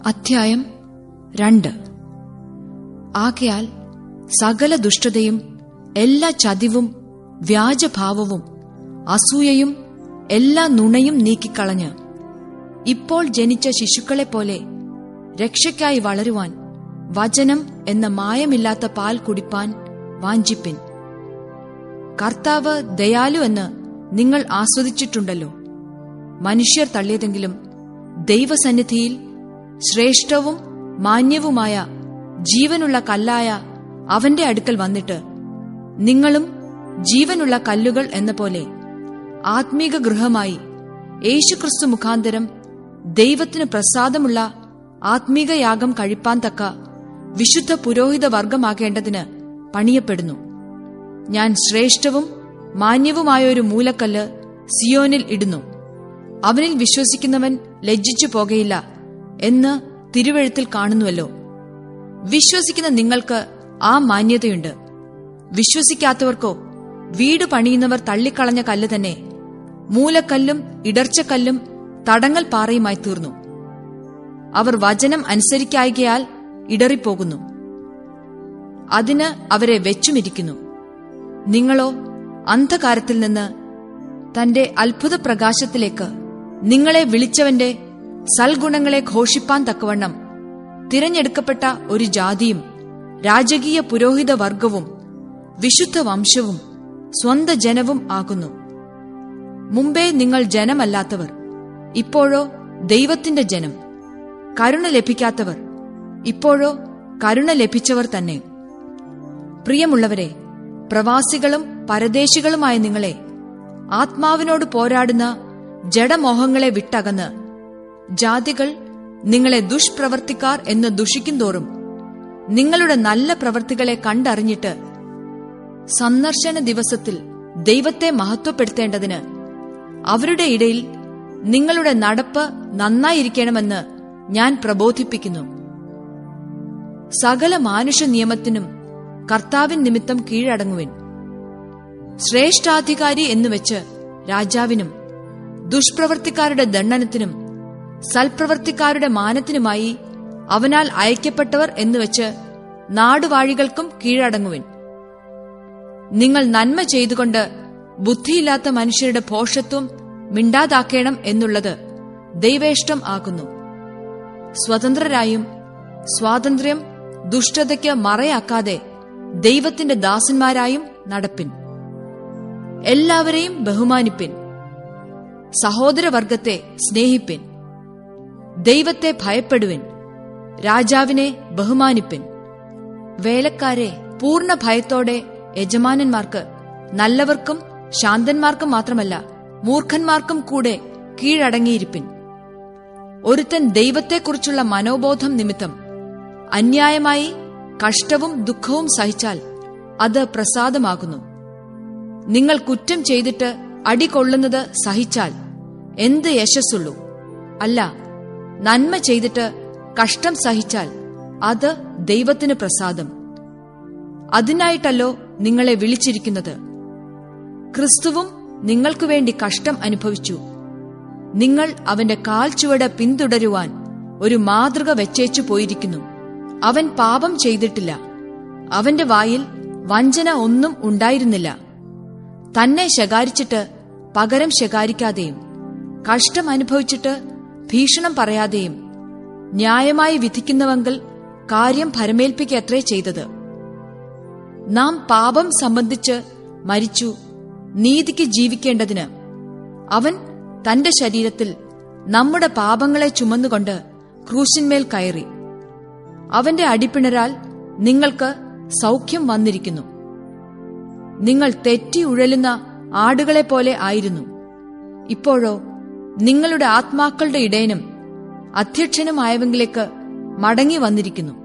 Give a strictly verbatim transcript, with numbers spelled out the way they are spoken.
അധ്യായം രണ്ട്. ആകയാൽ സകല ദുഷ്ടതയും എല്ലാ ചതിവും വ്യാജഭാവവും അസൂയയും എല്ലാ നുണയും നീക്കിക്കളഞ്ഞ് ഇപ്പോൾ ജനിച്ച ശിശുക്കളെപ്പോലെ രക്ഷയ്ക്കായി വളരുവാൻ വചനം എന്ന മായമില്ലാത്ത പാൽ കുടിപ്പാൻ വാഞ്ചിപ്പിൻ. കർത്താവ് ദയാലു എന്ന് നിങ്ങൾ ആസ്വദിച്ചിട്ടുണ്ടല്ലോ. മനുഷ്യർ തള്ളിയതെങ്കിലും ദൈവസന്നിധിയിൽ ശ്രേഷ്ഠവും മാന്യവുമായ ജീവനുള്ള കല്ലായ അവന്റെ അടുക്കൽ വന്നിട്ട് നിങ്ങളും ജീവനുള്ള കല്ലുകൾ എന്ന പോലെ ആത്മീക ഗൃഹമായി യേശുക്രിസ്തു മുഖാന്തരം ദൈവത്തിന് പ്രസാദമുള്ള ആത്മീകയാഗം കഴിപ്പാൻ തക്ക വിശുദ്ധ പുരോഹിത വർഗമാകേണ്ടതിന് പണിയപ്പെടുന്നു. ഞാൻ ശ്രേഷ്ഠവും മാന്യവുമായൊരു മൂലക്കല്ല് സിയോനിൽ ഇടുന്നു, അവനിൽ വിശ്വസിക്കുന്നവൻ ലജ്ജിച്ചു പോകയില്ല എന്ന് തിരുവെഴുത്തിൽ കാണുന്നുവല്ലോ. വിശ്വസിക്കുന്ന നിങ്ങൾക്ക് ആ മാന്യതയുണ്ട്. വിശ്വസിക്കാത്തവർക്കോ വീട് പണിയുന്നവർ തള്ളിക്കളഞ്ഞ കല്ല് തന്നെ മൂലക്കല്ലും ഇടർച്ചക്കല്ലും തടങ്ങൽ പാറയുമായി തീർന്നു. അവർ വചനം അനുസരിക്കായ്കയാൽ ഇടറിപ്പോകുന്നു, അതിന് അവരെ വെച്ചുമിരിക്കുന്നു. നിങ്ങളോ അന്ധകാരത്തിൽ നിന്ന് തന്റെ അത്ഭുത പ്രകാശത്തിലേക്ക് നിങ്ങളെ വിളിച്ചവന്റെ സൽഗുണങ്ങളെ ഘോഷിപ്പാൻ തക്കവണ്ണം തിരഞ്ഞെടുക്കപ്പെട്ട ഒരു ജാതിയും രാജകീയ പുരോഹിത വർഗവും വിശുദ്ധ വംശവും സ്വന്ത ജനവും ആകുന്നു. മുമ്പേ നിങ്ങൾ ജനമല്ലാത്തവർ, ഇപ്പോഴോ ദൈവത്തിന്റെ ജനം; കരുണ ലഭിക്കാത്തവർ, ഇപ്പോഴോ കരുണ ലഭിച്ചവർ തന്നെ. പ്രിയമുള്ളവരെ, പ്രവാസികളും പരദേശികളുമായ നിങ്ങളെ ആത്മാവിനോട് പോരാടുന്ന ജഡമോഹങ്ങളെ വിട്ടകന്ന് ജാതികൾ നിങ്ങളെ ദുഷ്പ്രവർത്തിക്കാർ എന്ന് ദുഷിക്കുന്തോറും നിങ്ങളുടെ നല്ല പ്രവൃത്തികളെ കണ്ടറിഞ്ഞിട്ട് സന്ദർശന ദിവസത്തിൽ ദൈവത്തെ മഹത്വപ്പെടുത്തേണ്ടതിന് അവരുടെ ഇടയിൽ നിങ്ങളുടെ നടപ്പ് നന്നായിരിക്കണമെന്ന് ഞാൻ പ്രബോധിപ്പിക്കുന്നു. സകല മാനുഷ നിയമത്തിനും കർത്താവിൻ നിമിത്തം കീഴടങ്ങുവിൻ. ശ്രേഷ്ഠാധികാരി എന്നുവെച്ച് രാജാവിനും ദുഷ്പ്രവർത്തിക്കാരുടെ ദണ്ഡനത്തിനും സൽപ്രവർത്തിക്കാരുടെ മാനത്തിനുമായി അവനാൽ അയക്കപ്പെട്ടവർ എന്നുവെച്ച് നാടുവാഴികൾക്കും കീഴടങ്ങുവിൻ. നിങ്ങൾ നന്മ ചെയ്തുകൊണ്ട് ബുദ്ധിയില്ലാത്ത മനുഷ്യരുടെ ഭോഷത്വം മിണ്ടാതാക്കേണം എന്നുള്ളത് ദൈവേഷ്ടം ആകുന്നു. സ്വതന്ത്രരായും സ്വാതന്ത്ര്യം ദുഷ്ടതയ്ക്ക് മറയാക്കാതെ ദൈവത്തിന്റെ ദാസന്മാരായും നടപ്പിൻ. എല്ലാവരെയും ബഹുമാനിപ്പിൻ. സഹോദരവർഗത്തെ സ്നേഹിപ്പിൻ. ദൈവത്തെ ഭയപ്പെടുവിൻ. രാജാവിനെ ബഹുമാനിപ്പിൻ. വേലക്കാരെ പൂർണ്ണ ഭയത്തോടെ യജമാനന്മാർക്ക്, നല്ലവർക്കും ശാന്തന്മാർക്കും മാത്രമല്ല മൂർഖന്മാർക്കും കൂടെ കീഴടങ്ങിയിരിപ്പിൻ. ഒരുത്തൻ ദൈവത്തെക്കുറിച്ചുള്ള മനോബോധം നിമിത്തം അന്യായമായി കഷ്ടവും ദുഃഖവും സഹിച്ചാൽ അത് പ്രസാദമാകുന്നു. നിങ്ങൾ കുറ്റം ചെയ്തിട്ട് അടികൊള്ളുന്നത് സഹിച്ചാൽ എന്ത് യശസ്സുള്ളൂ? അല്ല, നന്മ ചെയ്തിട്ട് കഷ്ടം സഹിച്ചാൽ അത് ദൈവത്തിന് പ്രസാദം. അതിനായിട്ടല്ലോ നിങ്ങളെ വിളിച്ചിരിക്കുന്നത്. ക്രിസ്തുവും നിങ്ങൾക്കുവേണ്ടി കഷ്ടം അനുഭവിച്ചു. നിങ്ങൾ അവന്റെ കാൽച്ചുവട് പിന്തുടരുവാൻ ഒരു മാതൃക വെച്ചേച്ചു പോയിരിക്കുന്നു. അവൻ പാപം ചെയ്തിട്ടില്ല, അവന്റെ വായിൽ വഞ്ചന ഒന്നും ഉണ്ടായിരുന്നില്ല. തന്നെ ശകാരിച്ചിട്ട് പകരം ശകാരിക്കാതെയും കഷ്ടം അനുഭവിച്ചിട്ട് ഭീഷണം പറയാതെയും ന്യായമായി വിധിക്കുന്നവങ്കിൽ കാര്യം ഭരമേൽപ്പിക്കത്രേ ചെയ്തത്. നാം പാപം സംബന്ധിച്ച് മരിച്ചു നീതിക്ക് ജീവിക്കേണ്ടതിന് അവൻ തന്റെ ശരീരത്തിൽ നമ്മുടെ പാപങ്ങളെ ചുമന്നുകൊണ്ട് ക്രൂശിന്മേൽ കയറി. അവന്റെ അടിപ്പിണരാൽ നിങ്ങൾക്ക് സൗഖ്യം വന്നിരിക്കുന്നു. നിങ്ങൾ തെറ്റി ഉഴലുന്ന ആടുകളെപ്പോലെ ആയിരുന്നു. ഇപ്പോഴോ നിങ്ങളുടെ ആത്മാക്കളുടെ ഇടയനും അധ്യക്ഷനുമായവങ്കിലേക്ക് മടങ്ങി വന്നിരിക്കുന്നു.